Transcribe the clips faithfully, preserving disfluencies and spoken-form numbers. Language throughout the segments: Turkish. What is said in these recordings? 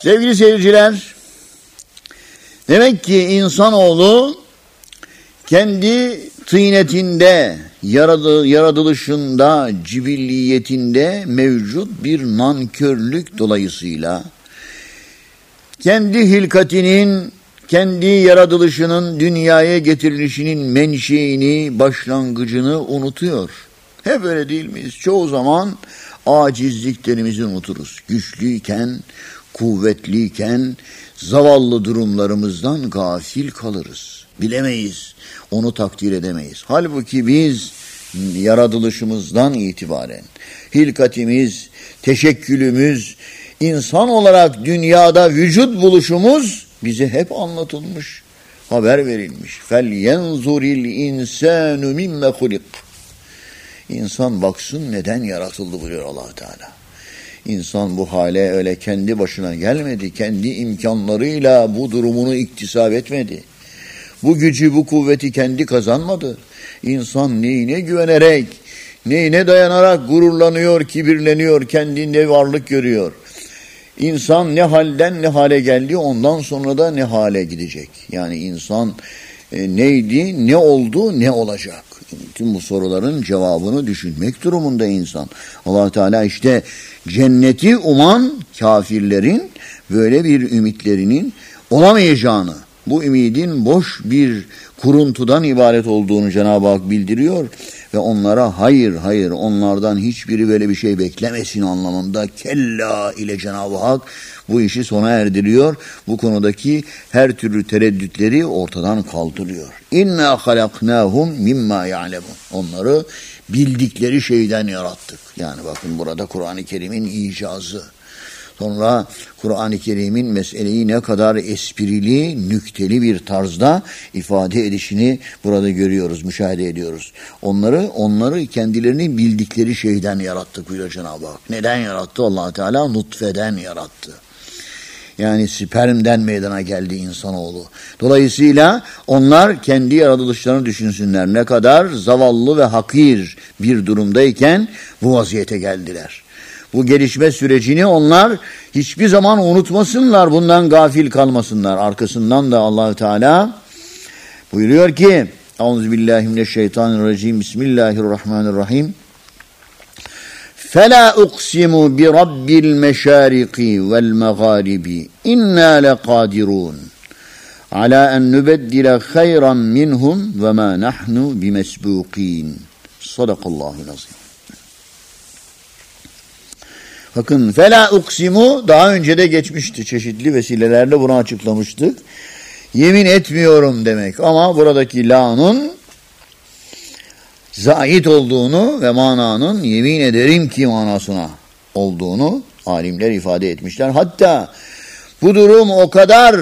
Sevgili seyirciler, demek ki insanoğlu kendi tıynetinde, yaratılışında, cibilliyetinde mevcut bir nankörlük dolayısıyla kendi hilkatinin, kendi yaratılışının, dünyaya getirilişinin menşeini, başlangıcını unutuyor. Hep öyle değil miyiz? Çoğu zaman acizliklerimizi unuturuz. Güçlüyken, kuvvetliyken zavallı durumlarımızdan gafil kalırız. Bilemeyiz, onu takdir edemeyiz. Halbuki biz yaratılışımızdan itibaren hilkatimiz, teşekkülümüz, insan olarak dünyada vücut buluşumuz bize hep anlatılmış, haber verilmiş. فَلْيَنْظُرِ الْاِنْسَانُ مِمَّ خُلِقٍ İnsan baksın neden yaratıldı buyuruyor Allah Teala. İnsan bu hale öyle kendi başına gelmedi. Kendi imkanlarıyla bu durumunu iktisap etmedi. Bu gücü, bu kuvveti kendi kazanmadı. İnsan neyine güvenerek, neyine dayanarak gururlanıyor, kibirleniyor, kendinde varlık görüyor. İnsan ne halden ne hale geldi, ondan sonra da ne hale gidecek. Yani insan e, neydi, ne oldu, ne olacak? Tüm bu soruların cevabını düşünmek durumunda insan. Allah Teala işte cenneti uman kafirlerin böyle bir ümitlerinin olamayacağını, bu ümidin boş bir kuruntudan ibaret olduğunu Cenab-ı Hak bildiriyor ve onlara hayır hayır onlardan hiçbiri böyle bir şey beklemesin anlamında kella ile Cenab-ı Hak bu işi sona erdiriyor. Bu konudaki her türlü tereddütleri ortadan kaldırıyor. İnna halaknahum mimma ya'lemun. Onları bildikleri şeyden yarattık. Yani bakın burada Kur'an-ı Kerim'in icazı. Sonra Kur'an-ı Kerim'in meseleyi ne kadar esprili, nükteli bir tarzda ifade edişini burada görüyoruz, müşahede ediyoruz. Onları, onları kendilerini bildikleri şeyden yarattık buyuruyor Cenab-ı Hak. Neden yarattı? Allah Teala nutfeden yarattı. Yani spermden meydana geldi insanoğlu. Dolayısıyla onlar kendi yaratılışlarını düşünsünler. Ne kadar zavallı ve hakir bir durumdayken bu vaziyete geldiler. Bu gelişme sürecini onlar hiçbir zaman unutmasınlar, bundan gafil kalmasınlar. Arkasından da Allah Teala buyuruyor ki: Euzubillahimineşşeytanirracim. Bismillahirrahmanirrahim. فَلَا اُقْسِمُ بِرَبِّ الْمَشَارِقِ وَالْمَغَارِبِ اِنَّا لَقَادِرُونَ عَلَى اَنْ نُبَدِّلَ خَيْرًا مِنْهُمْ وَمَا نَحْنُ بِمَسْبُوقِينَ Sadakallahu azim. Bakın fela uksimu daha önce de geçmişti. Çeşitli vesilelerle bunu açıklamıştık. Yemin etmiyorum demek ama buradaki la'nın zait olduğunu ve mananın yemin ederim ki manasına olduğunu alimler ifade etmişler. Hatta bu durum o kadar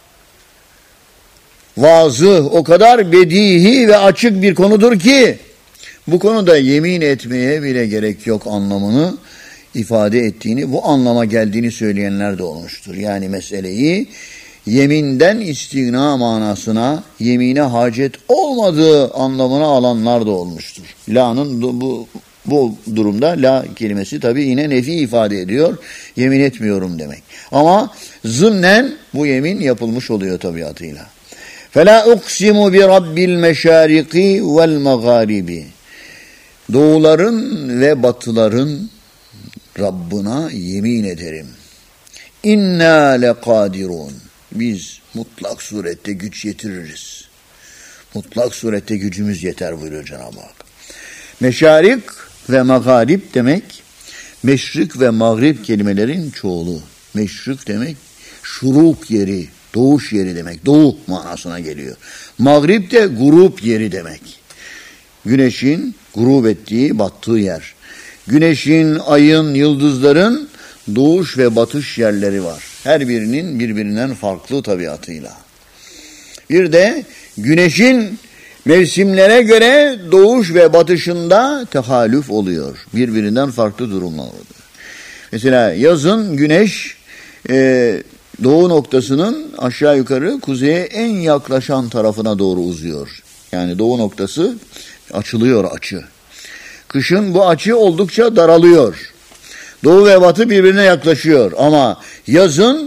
vazı, o kadar bedihi ve açık bir konudur ki bu konuda yemin etmeye bile gerek yok anlamını ifade ettiğini, bu anlama geldiğini söyleyenler de olmuştur. Yani meseleyi yeminden istigna manasına, yemine hacet olmadığı anlamına alanlar da olmuştur. La'nın bu, bu durumda la kelimesi tabii yine nefi ifade ediyor. Yemin etmiyorum demek. Ama zımnen bu yemin yapılmış oluyor tabiatıyla. فَلَا اُقْسِمُ بِرَبِّ الْمَشَارِقِ وَالْمَغَارِبِ Doğuların ve batıların Rabbına yemin ederim. İnna lekadirun. Biz mutlak surette güç yetiririz. Mutlak surette gücümüz yeter buyuruyor Cenab-ı Hak. Meşarik ve mağarip demek, meşrik ve mağrib kelimelerin çoğulu. Meşrik demek şuruk yeri, doğuş yeri demek. Doğu manasına geliyor. Mağrib de grup yeri demek. Güneşin grup ettiği, battığı yer. Güneşin, ayın, yıldızların doğuş ve batış yerleri var. Her birinin birbirinden farklı tabiatıyla. Bir de güneşin mevsimlere göre doğuş ve batışında tehalüf oluyor. Birbirinden farklı durumlar oluyor. Mesela yazın güneş e, doğu noktasının aşağı yukarı kuzeye en yaklaşan tarafına doğru uzuyor. Yani doğu noktası açılıyor açı. Kışın bu açı oldukça daralıyor. Doğu ve batı birbirine yaklaşıyor ama yazın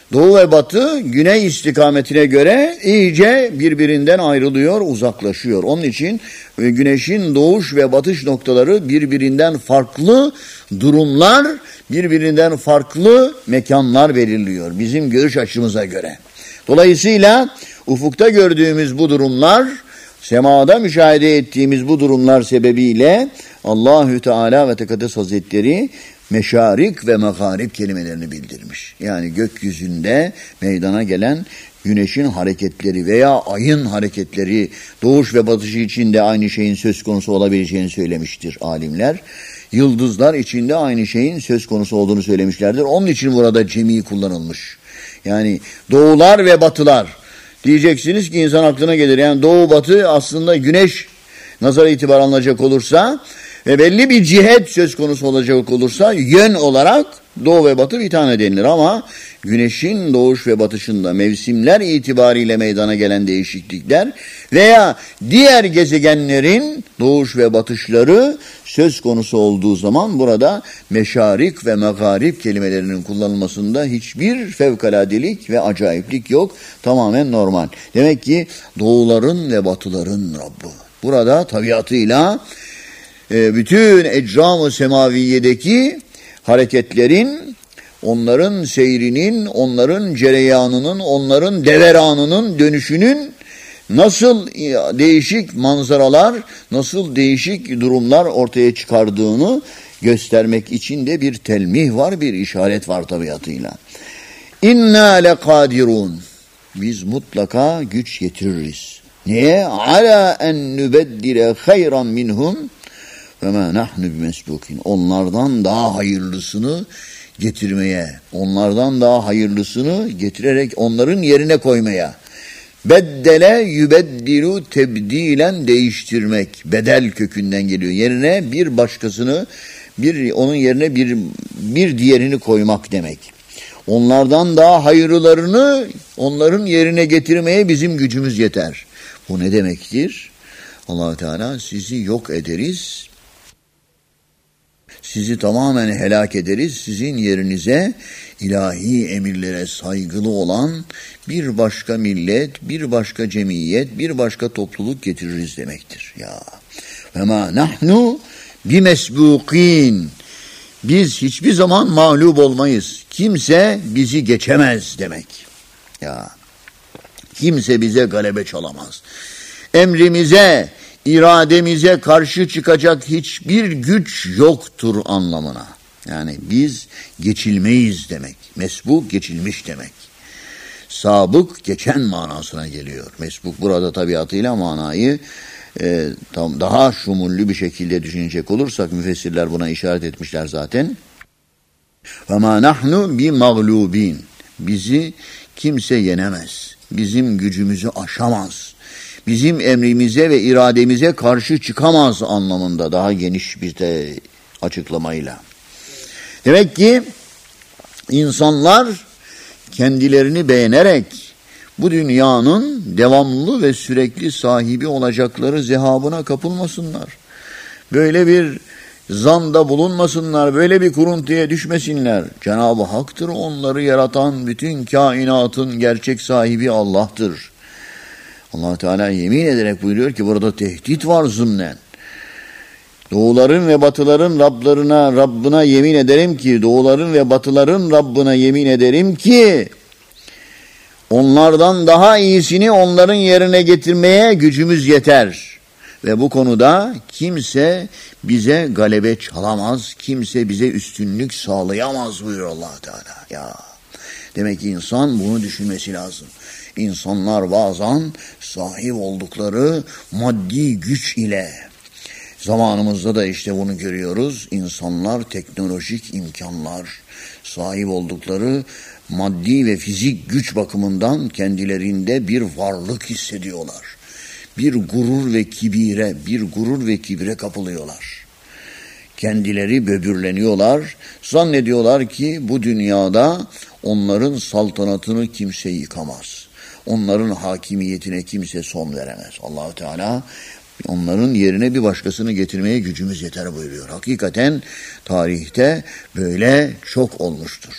Doğu ve batı güney istikametine göre iyice birbirinden ayrılıyor, uzaklaşıyor. Onun için güneşin doğuş ve batış noktaları birbirinden farklı durumlar, birbirinden farklı mekanlar belirliyor bizim görüş açımıza göre. Dolayısıyla ufukta gördüğümüz bu durumlar, semada müşahede ettiğimiz bu durumlar sebebiyle Allahü Teala ve Tekaddes Hazretleri meşarik ve megarip kelimelerini bildirmiş. Yani gökyüzünde meydana gelen güneşin hareketleri veya ayın hareketleri, doğuş ve batışı içinde aynı şeyin söz konusu olabileceğini söylemiştir alimler. Yıldızlar içinde aynı şeyin söz konusu olduğunu söylemişlerdir. Onun için burada cemi kullanılmış. Yani doğular ve batılar. Diyeceksiniz ki insan aklına gelir. Yani doğu batı aslında güneş nazara itibar alınacak olursa ve belli bir cihet söz konusu olacak olursa yön olarak doğu ve batı bir tane denilir. Ama güneşin doğuş ve batışında mevsimler itibariyle meydana gelen değişiklikler veya diğer gezegenlerin doğuş ve batışları söz konusu olduğu zaman burada meşarik ve megarip kelimelerinin kullanılmasında hiçbir fevkaladelik ve acayiplik yok. Tamamen normal. Demek ki doğuların ve batıların Rabbi. Burada tabiatıyla bütün ecram-ı semaviyedeki hareketlerin, onların seyrinin, onların cereyanının, onların deveranının, dönüşünün nasıl değişik manzaralar, nasıl değişik durumlar ortaya çıkardığını göstermek için de bir telmih var, bir işaret var tabiatıyla. İnna lekadirun. Biz mutlaka güç getiririz. Niye? Ala en nübeddile hayran minhum ve ma nahnu bimesbukin. Onlardan daha hayırlısını getirmeye, onlardan daha hayırlısını getirerek onların yerine koymaya. Beddele yübeddilu tebdilen, değiştirmek. Bedel kökünden geliyor. Yerine bir başkasını, bir onun yerine bir bir diğerini koymak demek. Onlardan daha hayırlılarını onların yerine getirmeye bizim gücümüz yeter. Bu ne demektir? Allah Teala sizi yok ederiz. Sizi tamamen helak ederiz. Sizin yerinize ilahi emirlere saygılı olan bir başka millet, bir başka cemiyet, bir başka topluluk getiririz demektir. Ya. Ve ma nahnu bimesbukin. Biz hiçbir zaman mağlup olmayız. Kimse bizi geçemez demek. Ya. Kimse bize galebe çalamaz. Emrimize, irademize karşı çıkacak hiçbir güç yoktur anlamına. Yani biz geçilmeyiz demek. Mesbuk geçilmiş demek. Sabık geçen manasına geliyor. Mesbuk burada tabiatıyla manayı e, tam daha şumullü bir şekilde düşünecek olursak müfessirler buna işaret etmişler zaten. Ve ma nahnu bi mağlubin. Bizi kimse yenemez. Bizim gücümüzü aşamaz. Bizim emrimize ve irademize karşı çıkamaz anlamında daha geniş bir de açıklamayla. Demek ki insanlar kendilerini beğenerek bu dünyanın devamlı ve sürekli sahibi olacakları zehabına kapılmasınlar. Böyle bir zanda bulunmasınlar, böyle bir kuruntuya düşmesinler. Cenab-ı Hak'tır onları yaratan, bütün kainatın gerçek sahibi Allah'tır. Allah Teala yemin ederek buyuruyor ki burada tehdit var zımnen. Doğuların ve batıların Rablarına, Rabbına yemin ederim ki, doğuların ve batıların Rabbına yemin ederim ki, onlardan daha iyisini onların yerine getirmeye gücümüz yeter. Ve bu konuda kimse bize galebe çalamaz, kimse bize üstünlük sağlayamaz buyuruyor Allah Teala. Ya, demek ki insan bunu düşünmesi lazım. İnsanlar bazen sahip oldukları maddi güç ile, zamanımızda da işte bunu görüyoruz. İnsanlar teknolojik imkanlar, sahip oldukları maddi ve fizik güç bakımından kendilerinde bir varlık hissediyorlar. Bir gurur ve kibire, bir gurur ve kibre kapılıyorlar. Kendileri böbürleniyorlar. Zannediyorlar ki bu dünyada onların saltanatını kimse yıkamaz. Onların hakimiyetine kimse son veremez. Allah-u Teala onların yerine bir başkasını getirmeye gücümüz yeter buyuruyor. Hakikaten tarihte böyle çok olmuştur.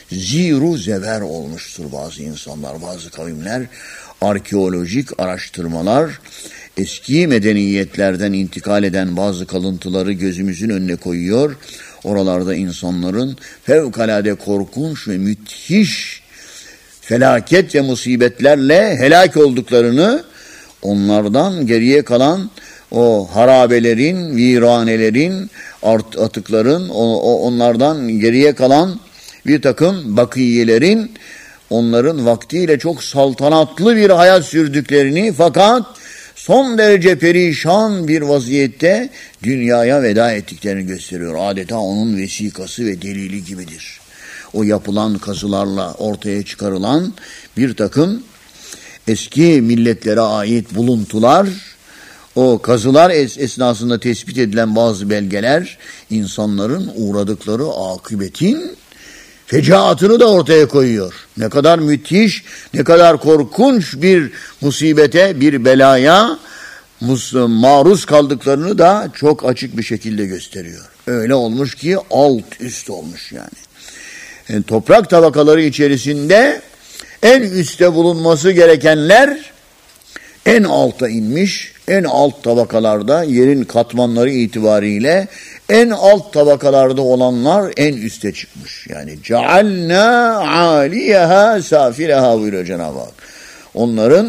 ziru zeber olmuştur bazı insanlar, bazı kavimler. Arkeolojik araştırmalar, eski medeniyetlerden intikal eden bazı kalıntıları gözümüzün önüne koyuyor. Oralarda insanların fevkalade korkunç ve müthiş felaket ve musibetlerle helak olduklarını, onlardan geriye kalan o harabelerin, viranelerin, atıkların, o, o, onlardan geriye kalan bir takım bakiyelerin, onların vaktiyle çok saltanatlı bir hayat sürdüklerini fakat son derece perişan bir vaziyette dünyaya veda ettiklerini gösteriyor. Adeta onun vesikası ve delili gibidir. O yapılan kazılarla ortaya çıkarılan bir takım eski milletlere ait buluntular, o kazılar es- esnasında tespit edilen bazı belgeler, insanların uğradıkları akıbetin fecaatını da ortaya koyuyor. Ne kadar müthiş, ne kadar korkunç bir musibete, bir belaya maruz kaldıklarını da çok açık bir şekilde gösteriyor. Öyle olmuş ki alt üst olmuş yani. Yani toprak tabakaları içerisinde en üstte bulunması gerekenler en alta inmiş, en alt tabakalarda yerin katmanları itibariyle en alt tabakalarda olanlar en üste çıkmış. Yani cealna aliyeha safileha buyuruyor Cenab-ı Hak. Onların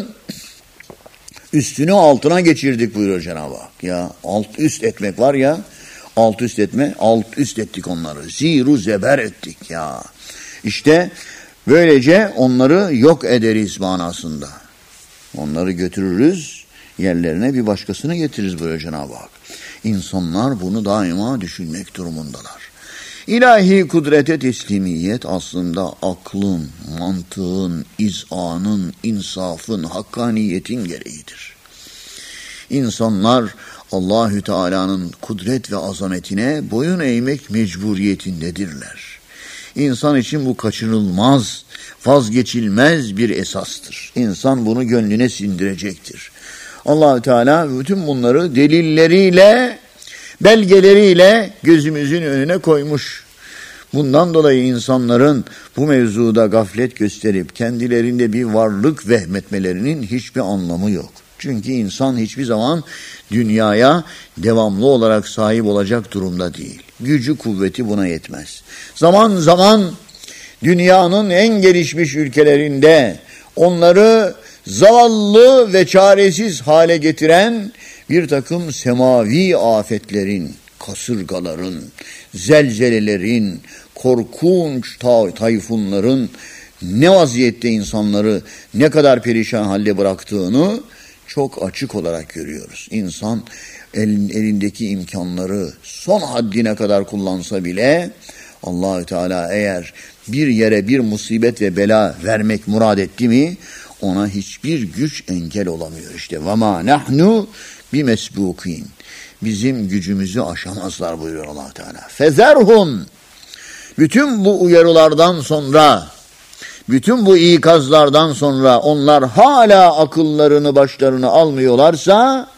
üstünü altına geçirdik buyuruyor Cenab-ı Hak. Ya alt üst etmek var ya, alt üst etme, alt üst ettik onları. Ziru zeber ettik ya. İşte böylece onları yok ederiz manasında. Onları götürürüz, yerlerine bir başkasını getiririz buyuruyor Cenab-ı Hak. İnsanlar bunu daima düşünmek durumundalar. İlahi kudrete teslimiyet aslında aklın, mantığın, izanın, insafın, hakkaniyetin gereğidir. İnsanlar Allahü Teala'nın kudret ve azametine boyun eğmek mecburiyetindedirler. İnsan için bu kaçınılmaz, vazgeçilmez bir esastır. İnsan bunu gönlüne sindirecektir. Allah-u Teala bütün bunları delilleriyle, belgeleriyle gözümüzün önüne koymuş. Bundan dolayı insanların bu mevzuda gaflet gösterip kendilerinde bir varlık vehmetmelerinin hiçbir anlamı yok. Çünkü insan hiçbir zaman dünyaya devamlı olarak sahip olacak durumda değil. Gücü, kuvveti buna yetmez. Zaman zaman dünyanın en gelişmiş ülkelerinde onları zavallı ve çaresiz hale getiren bir takım semavi afetlerin, kasırgaların, zelzelelerin, korkunç tayfunların ne vaziyette insanları ne kadar perişan halde bıraktığını çok açık olarak görüyoruz. İnsan elin, elindeki imkanları son haddine kadar kullansa bile Allah-u Teala eğer bir yere bir musibet ve bela vermek murad etti mi ona hiçbir güç engel olamıyor. İşte وَمَا نَحْنُ بِمَسْبُوكِينَ bizim gücümüzü aşamazlar buyuruyor Allah Teala. Fezerhum bütün bu uyarılardan sonra, bütün bu ikazlardan sonra onlar hala akıllarını başlarına almıyorlarsa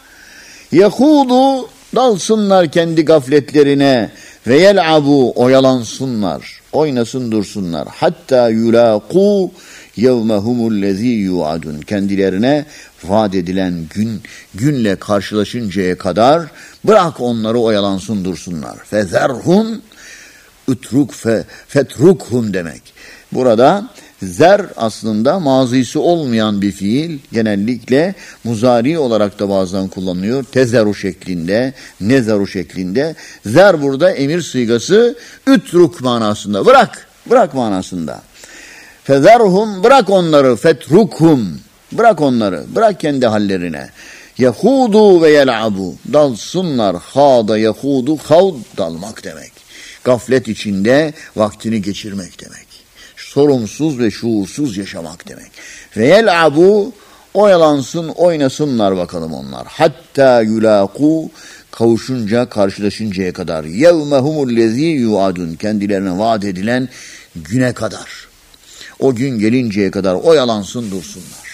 yehudu dalsınlar kendi gafletlerine ve yel'abu oyalansınlar, oynasın dursunlar. Hatta yulaqu yevmehumullezî yu'adun kendilerine vaat edilen gün günle karşılaşıncaya kadar bırak onları oyalansın dursunlar. Fezerhum utruk fe fetrukhum demek. Burada zer aslında mazisi olmayan bir fiil, genellikle muzari olarak da bazen kullanılıyor. Tezeru şeklinde, nezeru şeklinde. Zer burada emir sigası, ütruk manasında. Bırak, bırak manasında. Fezerhum bırak onları, fetrukhum bırak onları, bırak kendi hallerine. Yehudu ve yel'abu dalsınlar, hada yehudu havd dalmak demek. Gaflet içinde vaktini geçirmek demek. Sorumsuz ve şuursuz yaşamak demek. Ve yel'abu oyalansın, oynasınlar bakalım onlar. Hatta yulaqu kavuşunca, karşılaşıncaya kadar. Yevmehumullezî yuadun kendilerine vaat edilen güne kadar. O gün gelinceye kadar oyalansın dursunlar.